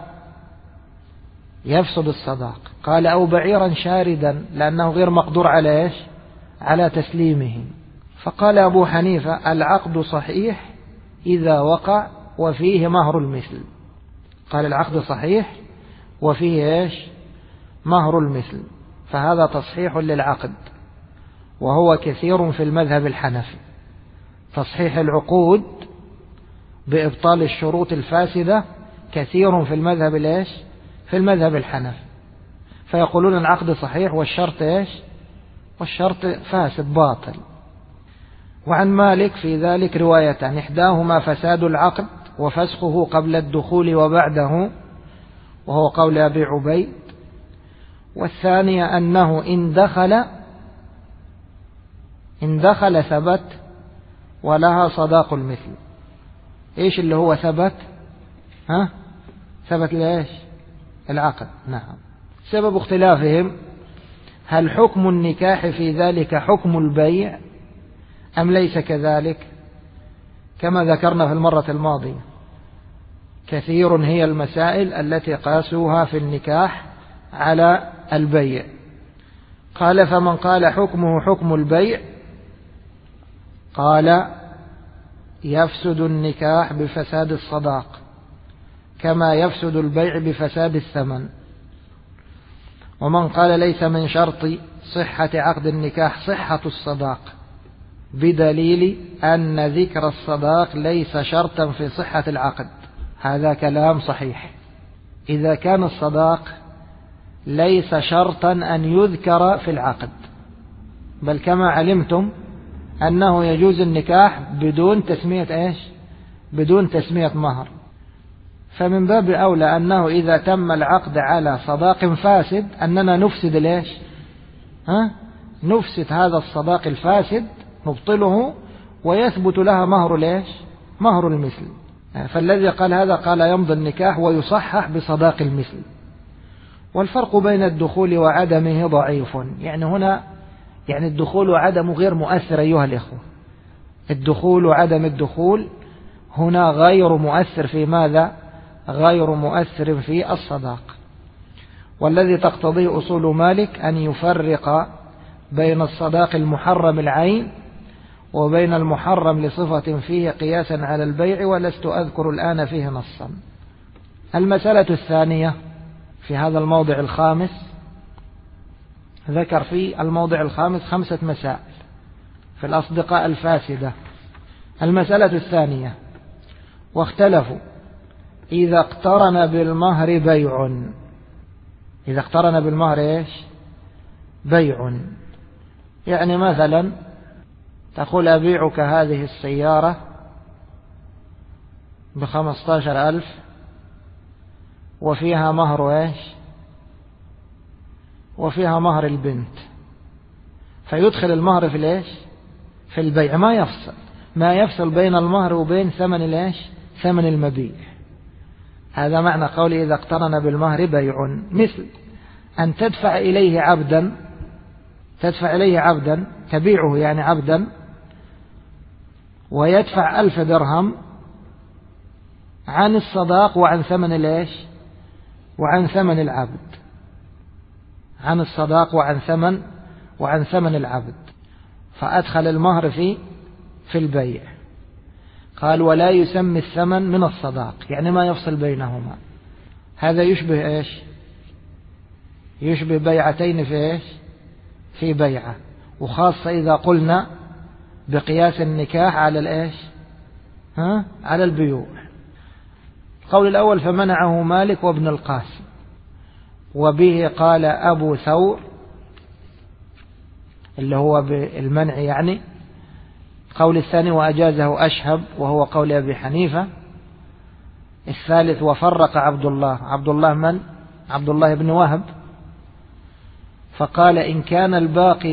يفسد الصداق. قال: أو بعيرا شاردا، لأنه غير مقدور على إيش؟ على تسليمه. فقال أبو حنيفة: العقد صحيح إذا وقع وفيه مهر المثل. قال: العقد صحيح وفيه إيش؟ مهر المثل. فهذا تصحيح للعقد، وهو كثير في المذهب الحنفي. تصحيح العقود بإبطال الشروط الفاسدة كثير في المذهب الإيش؟ في المذهب الحنفي. فيقولون العقد صحيح والشرط إيش؟ والشرط فاسد باطل. وعن مالك في ذلك روايتان: إحداهما فساد العقد وفسخه قبل الدخول وبعده، وهو قول أبي عبيد. والثانية أنه إن دخل ثبت ولها صداق المثل. إيش اللي هو ثبت؟ ثبت ليش؟ العقد. نعم. سبب اختلافهم: هل حكم النكاح في ذلك حكم البيع أم ليس كذلك؟ كما ذكرنا في المرة الماضية، كثير هي المسائل التي قاسوها في النكاح على البيع. قال: فمن قال حكمه حكم البيع، قال: يفسد النكاح بفساد الصداق كما يفسد البيع بفساد الثمن. ومن قال: ليس من شرط صحة عقد النكاح صحة الصداق، بدليل أن ذكر الصداق ليس شرطا في صحة العقد. هذا كلام صحيح. إذا كان الصداق ليس شرطا أن يذكر في العقد، بل كما علمتم أنه يجوز النكاح بدون تسمية بدون تسمية مهر. فمن باب أولى أنه إذا تم العقد على صداق فاسد أننا نفسد نفسد هذا الصداق الفاسد، نبطله، ويثبت لها مهر المثل. فالذي قال هذا قال يمضي النكاح ويصحح بصداق المثل. والفرق بين الدخول وعدمه ضعيف. يعني هنا الدخول وعدمه غير مؤثر أيها الإخوة. الدخول وعدم الدخول هنا غير مؤثر في ماذا؟ غير مؤثر في الصداق. والذي تقتضيه أصول مالك أن يفرق بين الصداق المحرم العين وبين المحرم لصفة فيه قياسا على البيع، ولست أذكر الآن فيه نصا. المسألة الثانية في هذا الموضع الخامس، ذكر في الموضع الخامس 5 مسائل في الأصدقاء الفاسدة. المسألة الثانية: واختلفوا إذا اقترن بالمهر بيع. إذا اقترن بالمهر بيع، يعني مثلا تقول أبيعك هذه السيارة ب15,000 وفيها مهر وفيها مهر البنت، فيدخل المهر في البيع، ما يفصل بين المهر وبين ثمن المبيع. هذا معنى قولي إذا اقترن بالمهر بيع، مثل أن تدفع إليه عبدا تبيعه يعني عبدا، ويدفع 1000 درهم عن الصداق وعن ثمن وعن ثمن العبد، عن الصداق وعن ثمن العبد، فأدخل المهر في البيع. قال ولا يسمي الثمن من الصداق، يعني ما يفصل بينهما. هذا يشبه يشبه بيعتين في بيعة، وخاصة إذا قلنا بقياس النكاح على على البيوع. القول الأول: فمنعه مالك وابن القاسم، وبه قال أبو ثور اللي هو بالمنع يعني. القول الثاني: وأجازه أشهب، وهو قول أبي حنيفة. الثالث: وفرق عبد الله من؟ عبد الله بن وهب، فقال إن كان الباقي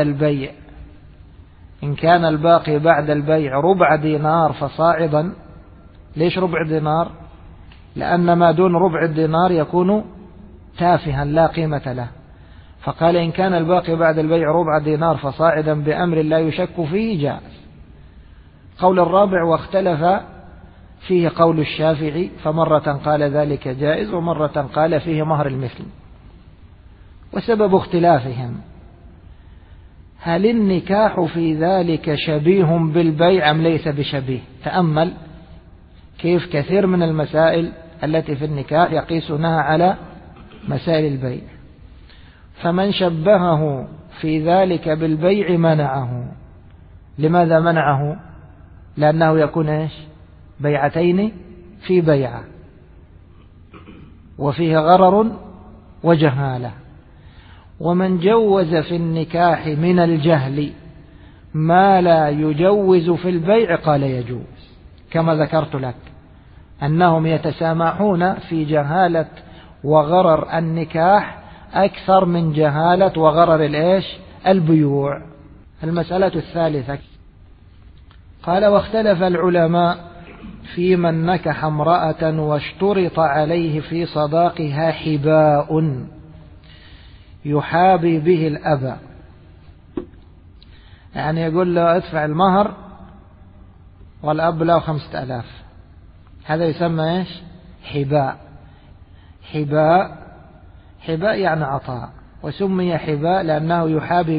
بعد البيع ربع دينار فصاعدا. ليش ربع دينار؟ لأن ما دون ربع الدينار يكون تافها لا قيمة له. فقال إن كان الباقي بعد البيع ربع دينار فصاعدا بأمر لا يشك فيه جائز. قول الرابع: واختلف فيه قول الشافعي، فمرة قال ذلك جائز ومرة قال فيه مهر المثل. وسبب اختلافهم: هل النكاح في ذلك شبيه بالبيع أم ليس بشبيه؟ تأمل كيف كثير من المسائل التي في النكاح يقيسونها على مسائل البيع. فمن شبهه في ذلك بالبيع منعه. لماذا منعه؟ لأنه يكون بيعتين في بيعة، وفيه غرر وجهالة. ومن جوز في النكاح من الجهل ما لا يجوز في البيع قال يجوز، كما ذكرت لك أنهم يتسامحون في جهالة وغرر النكاح أكثر من جهالة وغرر البيوع. المسألة الثالثة: قال واختلف العلماء في من نكح امرأة واشترط عليه في صداقها حباء يحابي به الأب، يعني يقول له ادفع المهر والأب له 5000، هذا يسمى حباء. حباء يعني عطاء، وسمي حباء لأنه يحابي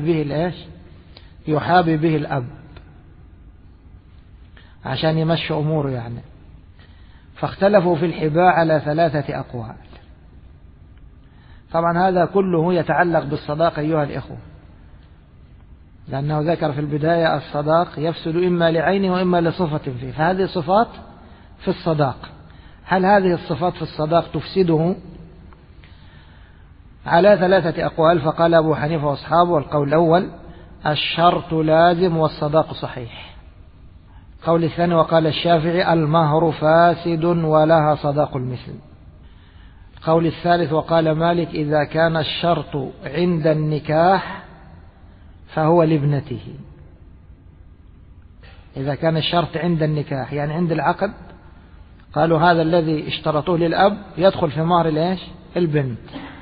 به الأب عشان يمشي أموره يعني. فاختلفوا في الحباء على 3 أقوال. طبعا هذا كله يتعلق بالصداق أيها الإخوة، لأنه ذكر في البداية الصداق يفسد إما لعينه وإما لصفة فيه، فهذه صفات في الصداق. هل هذه الصفات في الصداق تفسده؟ على 3 أقوال. فقال أبو حنيفة وأصحابه: القول الأول الشرط لازم والصداق صحيح. قول الثاني وقال الشافعي المهر فاسد ولها صداق المثل. قول الثالث وقال مالك إذا كان الشرط عند النكاح فهو لابنته. إذا كان الشرط عند النكاح يعني عند العقد، قالوا هذا الذي اشترطوه للأب يدخل في مهر الإيش؟ البنت.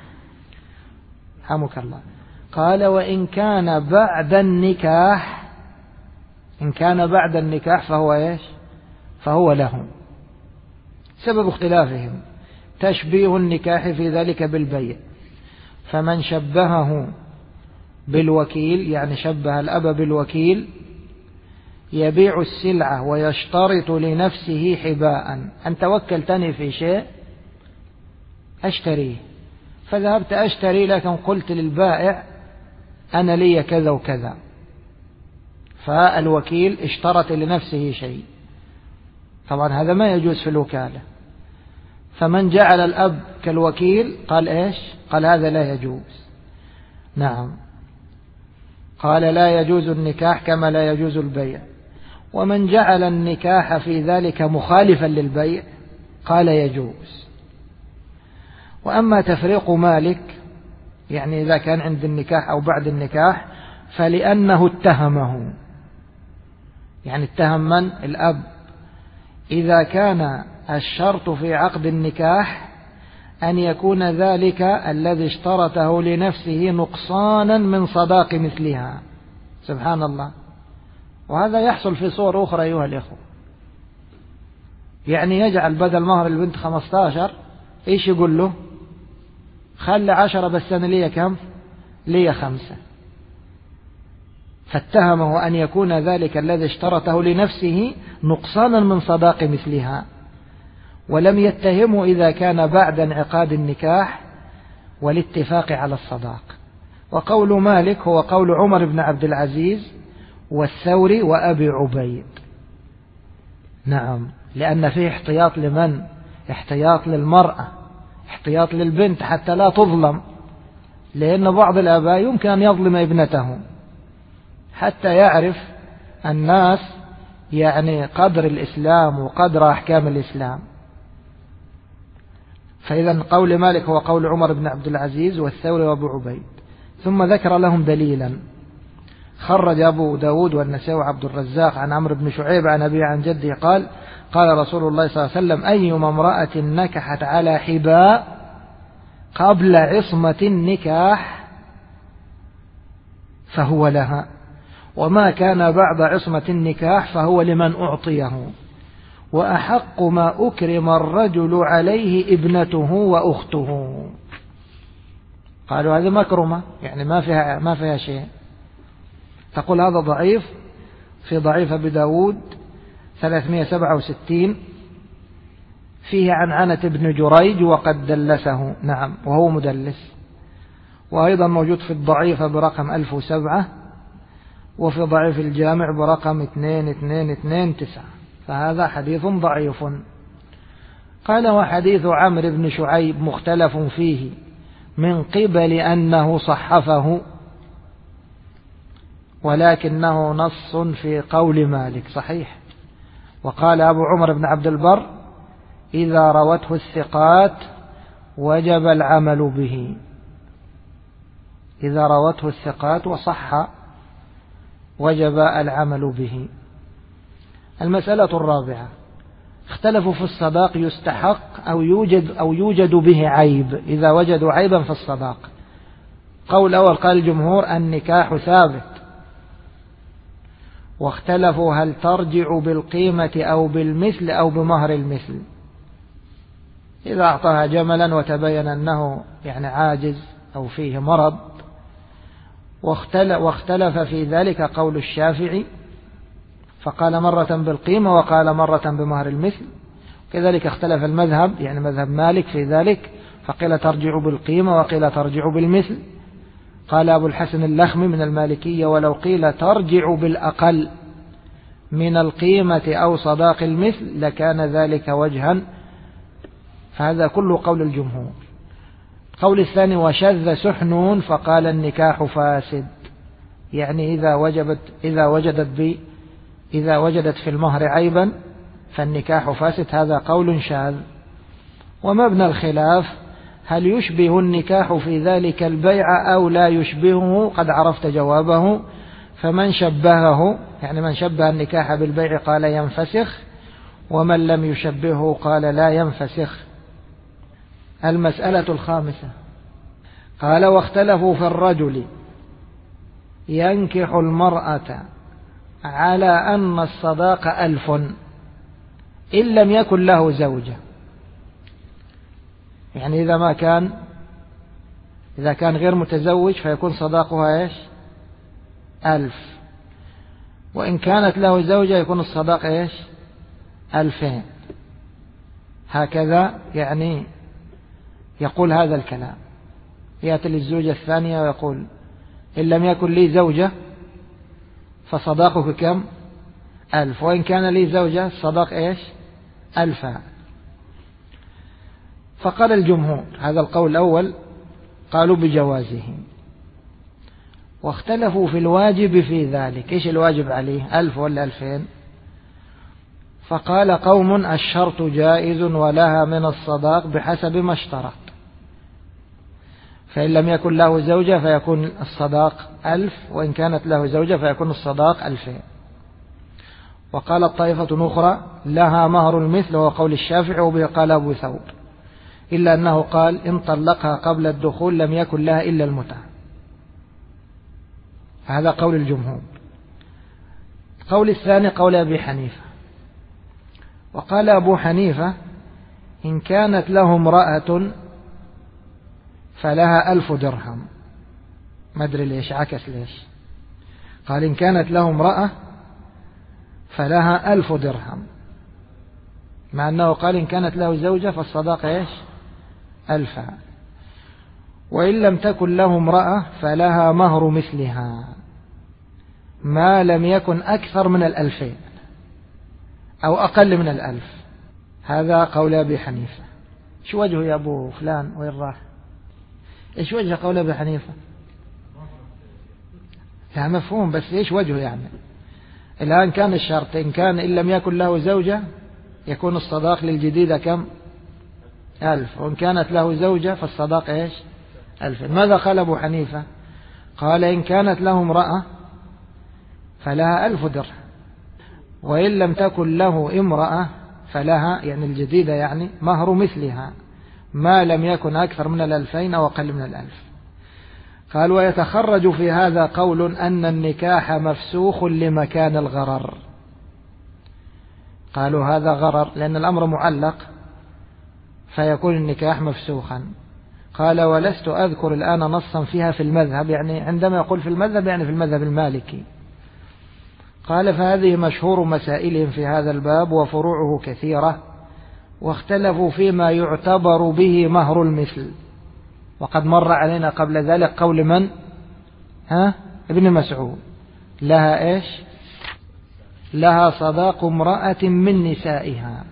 حمك الله. قال وإن كان بعد النكاح، إن كان بعد النكاح فهو إيش؟ فهو له. سبب اختلافهم تشبيه النكاح في ذلك بالبيع، فمن شبهه بالوكيل يعني شبه الأب بالوكيل يبيع السلعة ويشترط لنفسه حباء، أن توكلتني في شيء أشتريه، فذهبت أشتري لكن قلت للبائع أنا لي كذا وكذا، فالوكيل اشترط لنفسه شيء، طبعا هذا ما يجوز في الوكالة. فمن جعل الأب كالوكيل قال إيش؟ قال هذا لا يجوز. نعم، قال لا يجوز النكاح كما لا يجوز البيع. ومن جعل النكاح في ذلك مخالفا للبيع قال يجوز. وأما تفريق مالك يعني إذا كان عند النكاح أو بعد النكاح فلأنه اتهمه، يعني اتهم من؟ الأب. إذا كان الشرط في عقد النكاح أن يكون ذلك الذي اشترطه لنفسه نقصانا من صداق مثلها، سبحان الله. وهذا يحصل في صور أخرى أيها الإخوة، يعني يجعل بدل مهر البنت 15 إيش يقول له؟ خلي 10 بس أنا لي كم؟ لي 5. فاتهمه أن يكون ذلك الذي اشترطه لنفسه نقصانا من صداق مثلها، ولم يتهمه إذا كان بعد انعقاد النكاح والاتفاق على الصداق. وقول مالك هو قول عمر بن عبد العزيز والثوري وأبي عبيد. نعم، لأن فيه احتياط لمن؟ احتياط للمرأة، احتياط للبنت حتى لا تظلم، لأن بعض الآباء يمكن أن يظلم ابنته حتى يعرف الناس يعني قدر الإسلام وقدر أحكام الإسلام. فإذا قول مالك هو قول عمر بن عبد العزيز والثوري وابو عبيد. ثم ذكر لهم دليلا، خرج أبو داود والنسائي وعبد الرزاق عن عمرو بن شعيب عن أبي عن جده قال قال رسول الله صلى الله عليه وسلم أيما امرأة نكحت على حباء قبل عصمة النكاح فهو لها، وما كان بعد عصمة النكاح فهو لمن أعطيه، وأحق ما أكرم الرجل عليه ابنته وأخته. قالوا هذه مكرمة يعني ما فيها شيء. تقول هذا ضعيف، في ضعيف أبي داود 367 فيه عنعنة ابن جريج وقد دلسه، نعم وهو مدلس. وأيضا موجود في الضعيفة برقم 1007 وفي ضعيف الجامع برقم 2229، فهذا حديث ضعيف. قال وحديث عمرو بن شعيب مختلف فيه من قبل أنه صحفه، ولكنه نص في قول مالك صحيح. وقال أبو عمر بن عبد البر إذا روته الثقات وجب العمل به، إذا روته الثقات وصح وجب العمل به. المسألة الرابعة، اختلفوا في الصداق يستحق أو يوجد به عيب، إذا وجدوا عيبا في الصداق. قول أول قال الجمهور النكاح ثابت، واختلفوا هل ترجع بالقيمة أو بالمثل أو بمهر المثل. إذا أعطاها جملا وتبين أنه يعني عاجز أو فيه مرض، واختلف في ذلك قول الشافعي فقال مرة بالقيمة وقال مرة بمهر المثل. كذلك اختلف المذهب يعني مذهب مالك في ذلك، فقيل ترجع بالقيمة وقيل ترجع بالمثل. قال أبو الحسن اللخمي من المالكية ولو قيل ترجع بالأقل من القيمة أو صداق المثل لكان ذلك وجها، فهذا كله قول الجمهور. قول الثاني وشذ سحنون فقال النكاح فاسد، يعني إذا وجدت في المهر عيبا فالنكاح فاسد. هذا قول شاذ. ومبنى الخلاف هل يشبه النكاح في ذلك البيع أو لا يشبهه؟ قد عرفت جوابه. فمن شبهه يعني من شبه النكاح بالبيع قال ينفسخ، ومن لم يشبهه قال لا ينفسخ. المسألة الخامسة قال واختلفوا في الرجل ينكح المرأة على أن الصداق 1000 إن لم يكن له زوجة. يعني إذا كان غير متزوج فيكون صداقها إيش؟ 1000، وإن كانت له زوجة يكون الصداق إيش؟ 2000. هكذا يعني يقول هذا الكلام. يأتي للزوجة الثانية ويقول إن لم يكن لي زوجة فصداقك كم؟ 1000، وإن كان لي زوجة الصداق إيش؟ 1000. فقال الجمهور هذا القول الأول قالوا بجوازه، واختلفوا في الواجب في ذلك. إيش الواجب عليه؟ 1000 ولا 2000؟ فقال قوم الشرط جائز ولها من الصداق بحسب ما اشترط، فإن لم يكن له زوجة فيكون الصداق 1000، وإن كانت له زوجة فيكون الصداق 2000. وقالت طائفة أخرى لها مهر المثل، وهو قول الشافعي، وبه قال أبو ثور، إلا أنه قال إن طلقها قبل الدخول لم يكن لها إلا المتعة. هذا قول الجمهور. القول الثاني قول أبي حنيفة، وقال أبو حنيفة إن كانت له امرأة فلها 1000 درهم. ما أدري ليش عكس ليش، قال إن كانت له امرأة فلها 1000 درهم، مع أنه قال إن كانت له زوجة فالصداق إيش؟ 1000. وإن لم تكن له امرأة فلها مهر مثلها ما لم يكن أكثر من 2000 أو أقل من 1000. هذا قول أبي حنيفة. شو وجهه يا أبو فلان؟ وين راح؟ إيش وجه قول أبي حنيفة؟ لا مفهوم، بس إيش وجهه يعني؟ الآن كان الشرط إن لم يكن له زوجة يكون الصداق للجديدة كم؟ 1000، وإن كانت له زوجة فالصداق إيش؟ 1000. ماذا قال أبو حنيفة؟ قال إن كانت له امرأة فلها 1000 درهم، وإن لم تكن له امرأة فلها يعني الجديدة يعني مهر مثلها ما لم يكن أكثر من 2000 أو أقل من 1000. قال ويتخرج في هذا قول أن النكاح مفسوخ لمكان الغرر. قالوا هذا غرر لأن الأمر معلق فيكون النكاح مفسوخا. قال ولست أذكر الآن نصا فيها في المذهب، يعني عندما يقول في المذهب يعني في المذهب المالكي. قال فهذه مشهور مسائلهم في هذا الباب وفروعه كثيرة، واختلفوا فيما يعتبر به مهر المثل. وقد مر علينا قبل ذلك قول من؟ ابن مسعود لها إيش؟ لها صداق امرأة من نسائها.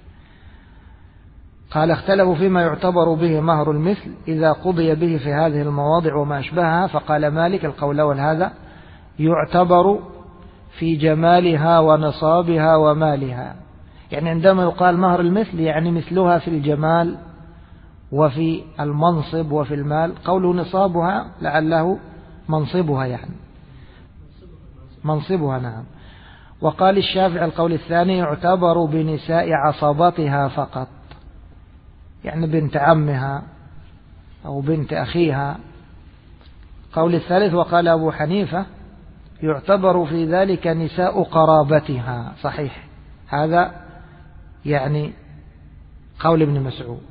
قال اختلفوا فيما يعتبر به مهر المثل إذا قضي به في هذه المواضع وما أشبهها. فقال مالك القول الأول هذا يعتبر في جمالها ونصابها ومالها، يعني عندما يقال مهر المثل يعني مثلها في الجمال وفي المنصب وفي المال. قوله نصابها لعله منصبها يعني منصبها. نعم. وقال الشافعي القول الثاني يعتبر بنساء عصبتها فقط، يعني بنت عمها أو بنت أخيها. قول الثالث وقال أبو حنيفة يعتبر في ذلك نساء قرابتها. صحيح، هذا يعني قول ابن مسعود.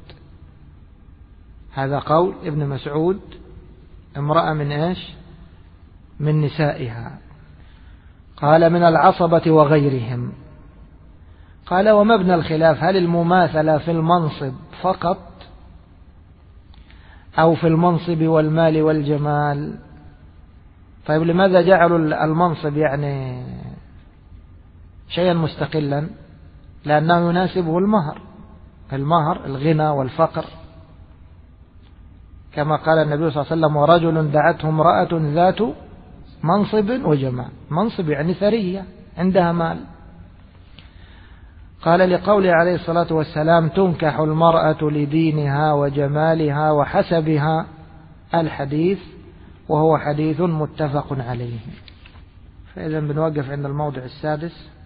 هذا قول ابن مسعود، امرأة من إيش؟ من نسائها. قال من العصبة وغيرهم. قال ومبنى الخلاف هل المماثلة في المنصب فقط أو في المنصب والمال والجمال؟ طيب لماذا جعلوا المنصب يعني شيئا مستقلا؟ لأنه يناسبه المهر الغنى والفقر، كما قال النبي صلى الله عليه وسلم ورجل دعته امرأة ذات منصب وجمال. منصب يعني ثرية عندها مال. قال لقوله عليه الصلاة والسلام تنكح المرأة لدينها وجمالها وحسبها الحديث، وهو حديث متفق عليه. فإذا بنوقف عند الموضع السادس.